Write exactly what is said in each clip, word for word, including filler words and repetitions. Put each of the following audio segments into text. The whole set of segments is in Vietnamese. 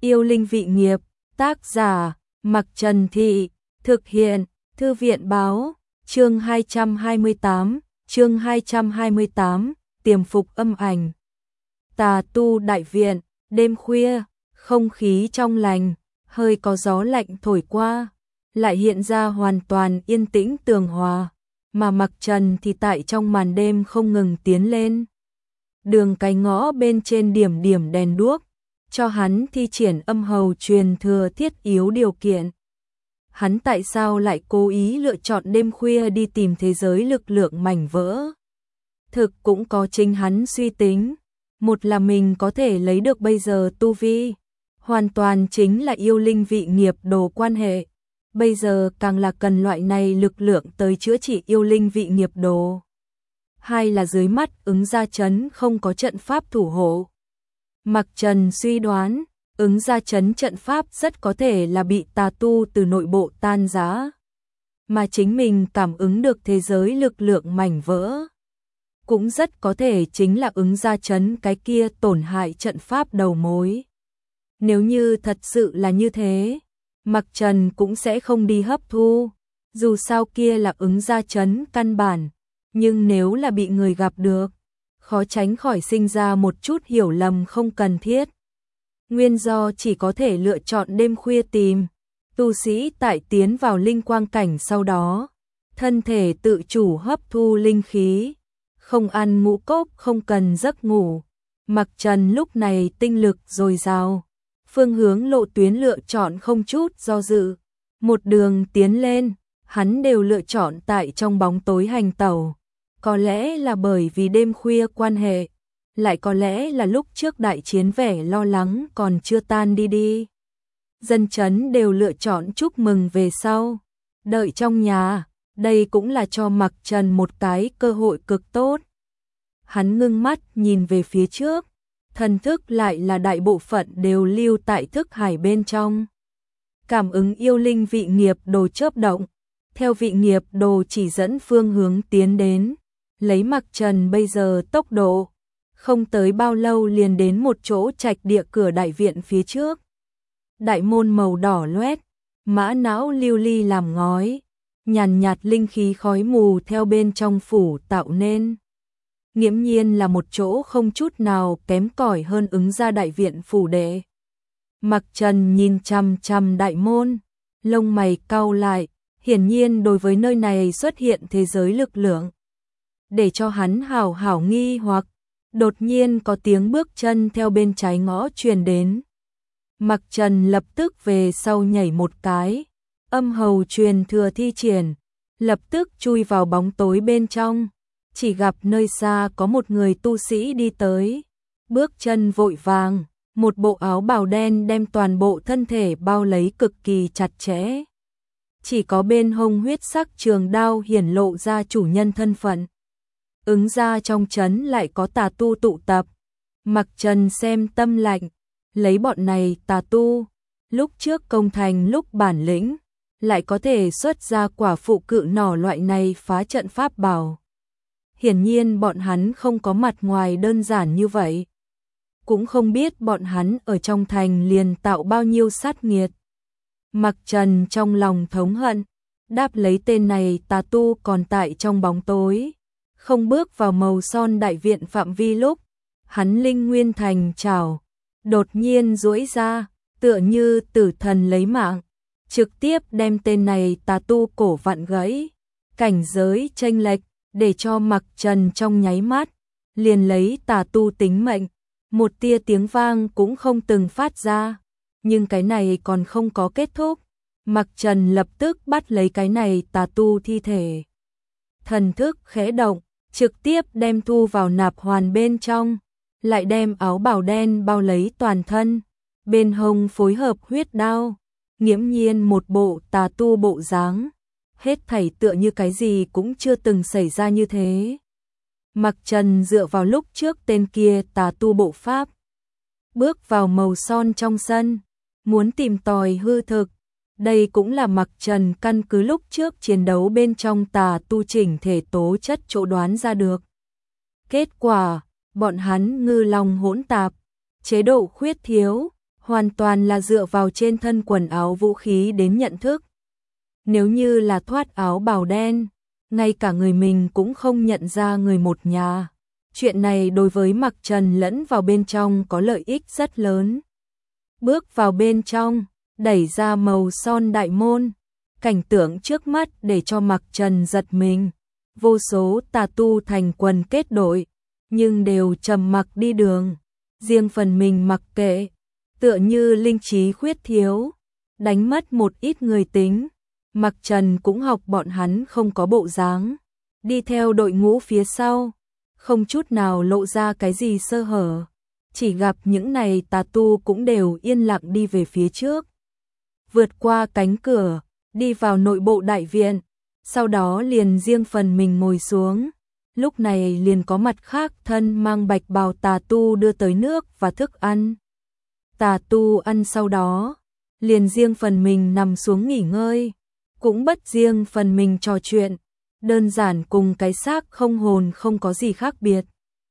Yêu linh vị nghiệp, tác giả, Mặc Trần Thị, thực hiện, Thư viện báo, chương hai trăm hai mươi tám, chương hai trăm hai mươi tám, tiềm phục âm ảnh. Tà tu đại viện, đêm khuya, không khí trong lành, hơi có gió lạnh thổi qua, lại hiện ra hoàn toàn yên tĩnh tường hòa, mà Mặc Trần thì tại trong màn đêm không ngừng tiến lên. Đường cái ngõ bên trên điểm điểm đèn đuốc, cho hắn thi triển âm hầu truyền thừa thiết yếu điều kiện. Hắn tại sao lại cố ý lựa chọn đêm khuya đi tìm thế giới lực lượng mảnh vỡ? Thực cũng có chính hắn suy tính, một là mình có thể lấy được bây giờ tu vi, hoàn toàn chính là yêu linh vị nghiệp đồ quan hệ. Bây giờ càng là cần loại này lực lượng tới chữa trị yêu linh vị nghiệp đồ. Hai là dưới mắt ứng gia trấn không có trận pháp thủ hộ. Mặc Trần suy đoán, ứng gia trấn trận pháp rất có thể là bị tà tu từ nội bộ tan rã, mà chính mình cảm ứng được thế giới lực lượng mảnh vỡ. Cũng rất có thể chính là ứng gia trấn cái kia tổn hại trận pháp đầu mối. Nếu như thật sự là như thế, Mặc Trần cũng sẽ không đi hấp thu, dù sao kia là ứng gia trấn căn bản, nhưng nếu là bị người gặp được, khó tránh khỏi sinh ra một chút hiểu lầm không cần thiết. Nguyên do chỉ có thể lựa chọn đêm khuya tìm, tu sĩ tại tiến vào linh quang cảnh sau đó, thân thể tự chủ hấp thu linh khí, không ăn ngũ cốc không cần giấc ngủ. Mặc Trần lúc này tinh lực dồi dào, phương hướng lộ tuyến lựa chọn không chút do dự, một đường tiến lên, hắn đều lựa chọn tại trong bóng tối hành tẩu. Có lẽ là bởi vì đêm khuya quan hệ, lại có lẽ là lúc trước đại chiến vẻ lo lắng còn chưa tan đi đi. Dân chấn đều lựa chọn chúc mừng về sau, đợi trong nhà, đây cũng là cho Mặc Trần một cái cơ hội cực tốt. Hắn ngưng mắt nhìn về phía trước, thần thức lại là đại bộ phận đều lưu tại thức hải bên trong. Cảm ứng yêu linh vị nghiệp đồ chớp động, theo vị nghiệp đồ chỉ dẫn phương hướng tiến đến. Lấy Mặc Trần bây giờ tốc độ, không tới bao lâu liền đến một chỗ trạch địa cửa đại viện phía trước. Đại môn màu đỏ loét, mã não lưu ly làm ngói, nhàn nhạt linh khí khói mù theo bên trong phủ tạo nên. Nghiễm nhiên là một chỗ không chút nào kém cỏi hơn ứng gia đại viện phủ đệ. Mặc Trần nhìn chằm chằm đại môn, lông mày cau lại, hiển nhiên đối với nơi này xuất hiện thế giới lực lượng. Để cho hắn hảo hảo nghi hoặc, đột nhiên có tiếng bước chân theo bên trái ngõ truyền đến. Mặc Trần lập tức về sau nhảy một cái, âm hầu truyền thừa thi triển, lập tức chui vào bóng tối bên trong, chỉ gặp nơi xa có một người tu sĩ đi tới, bước chân vội vàng, một bộ áo bào đen đem toàn bộ thân thể bao lấy cực kỳ chặt chẽ. Chỉ có bên hông huyết sắc trường đao hiển lộ ra chủ nhân thân phận. Ứng gia trong trấn lại có tà tu tụ tập. Mặc Trần xem tâm lạnh, lấy bọn này tà tu, lúc trước công thành lúc bản lĩnh, lại có thể xuất ra quả phụ cự nỏ loại này phá trận pháp bảo. Hiển nhiên bọn hắn không có mặt ngoài đơn giản như vậy. Cũng không biết bọn hắn ở trong thành liền tạo bao nhiêu sát nghiệt. Mặc Trần trong lòng thống hận, đáp lấy tên này tà tu còn tại trong bóng tối. Không bước vào màu son đại viện phạm vi lúc, hắn linh nguyên thành trảo, đột nhiên duỗi ra, tựa như tử thần lấy mạng, trực tiếp đem tên này tà tu cổ vặn gãy. Cảnh giới chênh lệch, để cho Mặc Trần trong nháy mắt, liền lấy tà tu tính mệnh, một tia tiếng vang cũng không từng phát ra. Nhưng cái này còn không có kết thúc, Mặc Trần lập tức bắt lấy cái này tà tu thi thể. Thần thức khẽ động, trực tiếp đem thu vào nạp hoàn bên trong, lại đem áo bào đen bao lấy toàn thân, bên hông phối hợp huyết đao, nghiễm nhiên một bộ tà tu bộ dáng, hết thảy tựa như cái gì cũng chưa từng xảy ra như thế. Mặc Trần dựa vào lúc trước tên kia tà tu bộ pháp, bước vào màu son trong sân, muốn tìm tòi hư thực. Đây cũng là Mặc Trần căn cứ lúc trước chiến đấu bên trong tà tu chỉnh thể tố chất chỗ đoán ra được. Kết quả, bọn hắn ngư long hỗn tạp, chế độ khuyết thiếu, hoàn toàn là dựa vào trên thân quần áo vũ khí đến nhận thức. Nếu như là thoát áo bào đen, ngay cả người mình cũng không nhận ra người một nhà. Chuyện này đối với Mặc Trần lẫn vào bên trong có lợi ích rất lớn. Bước vào bên trong, đẩy ra màu son đại môn, cảnh tượng trước mắt để cho Mặc Trần giật mình. Vô số tà tu thành quần kết đội, nhưng đều trầm mặc đi đường, riêng phần mình mặc kệ, tựa như linh trí khuyết thiếu, đánh mất một ít người tính. Mặc Trần cũng học bọn hắn không có bộ dáng, đi theo đội ngũ phía sau, không chút nào lộ ra cái gì sơ hở, chỉ gặp những này tà tu cũng đều yên lặng đi về phía trước. Vượt qua cánh cửa, đi vào nội bộ đại viện, sau đó liền riêng phần mình ngồi xuống. Lúc này liền có mặt khác thân mang bạch bào tà tu đưa tới nước và thức ăn. Tà tu ăn sau đó, liền riêng phần mình nằm xuống nghỉ ngơi, cũng bất riêng phần mình trò chuyện, đơn giản cùng cái xác không hồn không có gì khác biệt.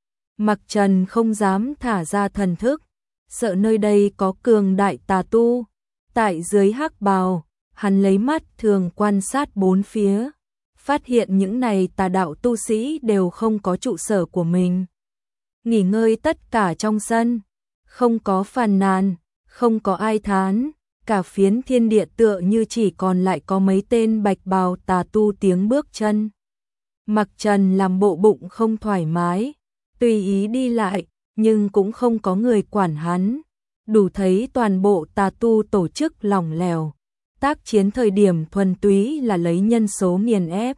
Mặc Trần không dám thả ra thần thức, sợ nơi đây có cường đại tà tu. Tại dưới hắc bào, hắn lấy mắt thường quan sát bốn phía, phát hiện những này tà đạo tu sĩ đều không có trụ sở của mình. Nghỉ ngơi tất cả trong sân, không có phàn nàn, không có ai thán, cả phiến thiên địa tựa như chỉ còn lại có mấy tên bạch bào tà tu tiếng bước chân. Mặc Trần làm bộ bụng không thoải mái, tùy ý đi lại, nhưng cũng không có người quản hắn. Đủ thấy toàn bộ tà tu tổ chức lỏng lẻo, tác chiến thời điểm thuần túy là lấy nhân số nghiền ép.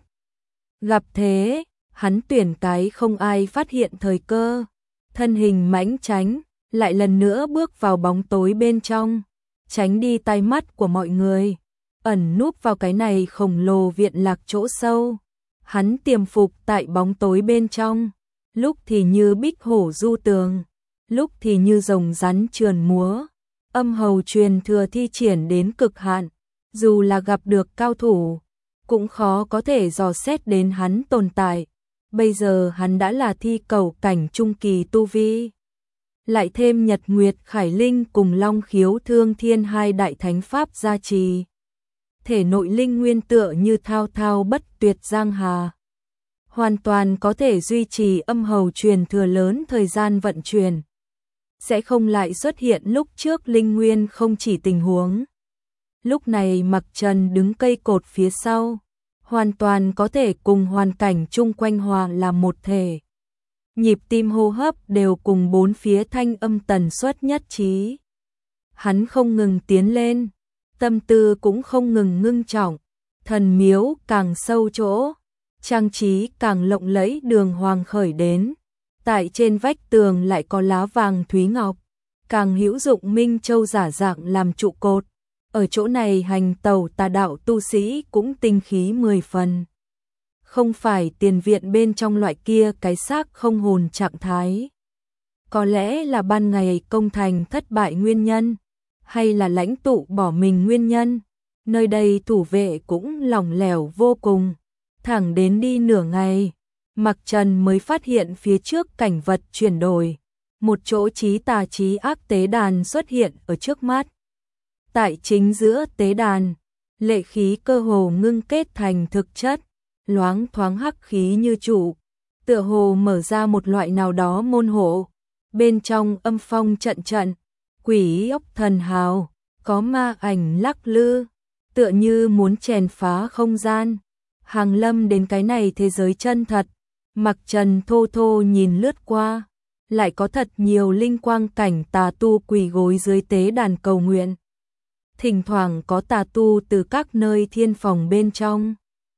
Gặp thế, hắn tuyển cái không ai phát hiện thời cơ, thân hình mãnh tránh, lại lần nữa bước vào bóng tối bên trong, tránh đi tai mắt của mọi người, ẩn núp vào cái này khổng lồ viện lạc chỗ sâu. Hắn tiềm phục tại bóng tối bên trong, lúc thì như bích hổ du tường, lúc thì như rồng rắn trườn múa, âm hầu truyền thừa thi triển đến cực hạn, dù là gặp được cao thủ, cũng khó có thể dò xét đến hắn tồn tại. Bây giờ hắn đã là thi cầu cảnh trung kỳ tu vi, lại thêm Nhật Nguyệt Khải Linh cùng Long Khiếu Thương Thiên hai đại thánh pháp gia trì, thể nội linh nguyên tựa như thao thao bất tuyệt giang hà, hoàn toàn có thể duy trì âm hầu truyền thừa lớn thời gian vận chuyển, sẽ không lại xuất hiện lúc trước linh nguyên không chỉ tình huống. Lúc này Mặc Trần đứng cây cột phía sau, hoàn toàn có thể cùng hoàn cảnh chung quanh hòa làm một thể. Nhịp tim hô hấp đều cùng bốn phía thanh âm tần suất nhất trí. Hắn không ngừng tiến lên, tâm tư cũng không ngừng ngưng trọng, thần miếu càng sâu chỗ, trang trí càng lộng lẫy đường hoàng khởi đến. Tại trên vách tường lại có lá vàng thúy ngọc, càng hữu dụng minh châu giả dạng làm trụ cột. Ở chỗ này hành tẩu tà đạo tu sĩ cũng tinh khí mười phần. Không phải tiền viện bên trong loại kia cái xác không hồn trạng thái. Có lẽ là ban ngày công thành thất bại nguyên nhân, hay là lãnh tụ bỏ mình nguyên nhân. Nơi đây thủ vệ cũng lỏng lẻo vô cùng. Thẳng đến đi nửa ngày, Mặc Trần mới phát hiện phía trước cảnh vật chuyển đổi. Một chỗ chí tà chí ác tế đàn xuất hiện ở trước mắt. Tại chính giữa tế đàn, lệ khí cơ hồ ngưng kết thành thực chất, loáng thoáng hắc khí như trụ, tựa hồ mở ra một loại nào đó môn hộ. Bên trong âm phong trận trận, quỷ ốc thần hào, có ma ảnh lắc lư, tựa như muốn chèn phá không gian, hàng lâm đến cái này thế giới chân thật. Mặc Trần thô thô nhìn lướt qua, lại có thật nhiều linh quang cảnh tà tu quỳ gối dưới tế đàn cầu nguyện. Thỉnh thoảng có tà tu từ các nơi thiên phòng bên trong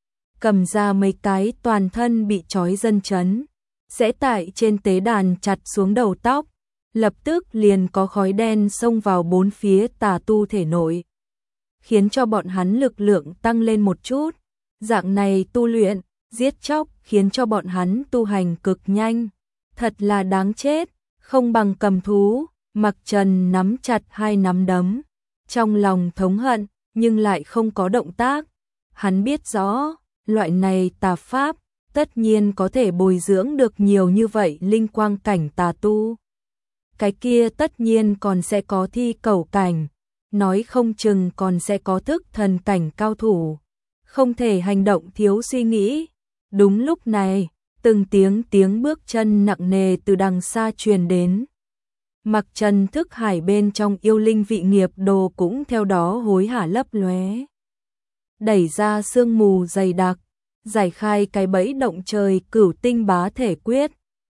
cầm ra mấy cái toàn thân bị trói dân chấn, sẽ tại trên tế đàn chặt xuống đầu tóc, lập tức liền có khói đen xông vào bốn phía tà tu thể nội, khiến cho bọn hắn lực lượng tăng lên một chút. Dạng này tu luyện, giết chóc khiến cho bọn hắn tu hành cực nhanh, thật là đáng chết, không bằng cầm thú. Mặc Trần nắm chặt hai nắm đấm, trong lòng thống hận, nhưng lại không có động tác. Hắn biết rõ, loại này tà pháp, tất nhiên có thể bồi dưỡng được nhiều như vậy linh quang cảnh tà tu. cái kia tất nhiên còn sẽ có thi cẩu cảnh, nói không chừng còn sẽ có thức thần cảnh cao thủ, không thể hành động thiếu suy nghĩ. Đúng lúc này, từng tiếng tiếng bước chân nặng nề từ đằng xa truyền đến. Mặc Trần thức hải bên trong yêu linh vị nghiệp đồ cũng theo đó hối hả lấp lóe. Đẩy ra sương mù dày đặc, giải khai cái bẫy động trời cửu tinh bá thể quyết,